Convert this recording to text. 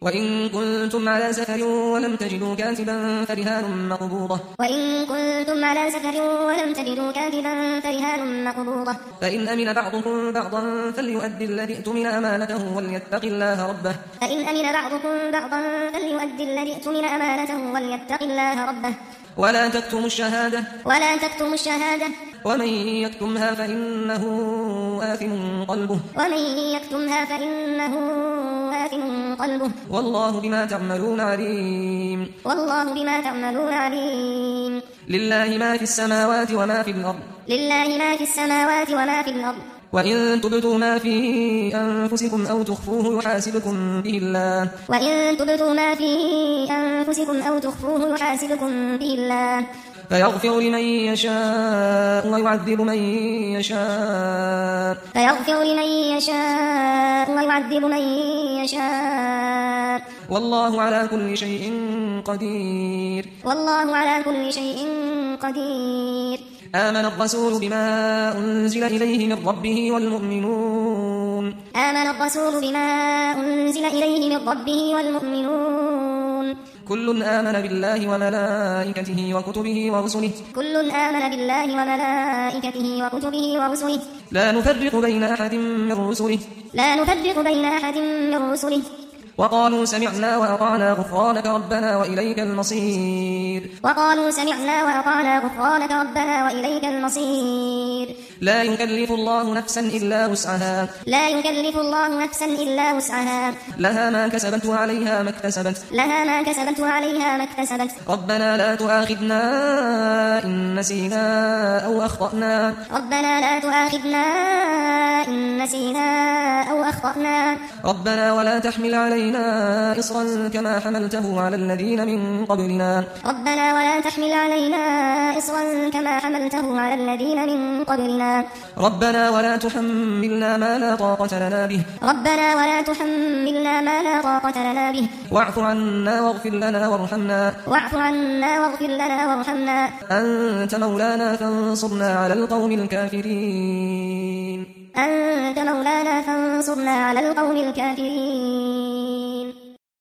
وإن كنتم على سفر ولم تجدوا كاتبا فرهان مقبوضة فإن أمن بعضكم بعضا فليؤدي الذي اؤتمن أمانته وليتق الله ربه ولا تكتموا الشهادة ومن يكتمها فإنه آثم قلبه والله بما تعملون عليم لله ما في السماوات وما في الأرض وإن تبدوا ما في أنفسكم أو تخفوه يحاسبكم به الله فيغفر لمن يشاء ويعذب من يشاء والله على كل شيء قدير آمن الرسول بما أنزل إليه من ربه والمؤمنون كل آمن بالله وملائكته وكتبه ورسله لا نفرق بين أحد من رسله وقالوا سمعنا وأطعنا غفرانك ربنا وإليك المصير لا يكلف الله نفسا إلا وسعها لها ما كسبت وعليها ما اكتسبت ربنا لا تؤاخذنا إن نسينا أو أخطأنا ربنا ولا تحمل علينا إصرا كما حملته على الذين من قبلنا ربنا ولا تحملنا ما لا طاقة لنا به واعف عنا واغفر لنا وارحمنا أنت مولانا فانصرنا على القوم الكافرين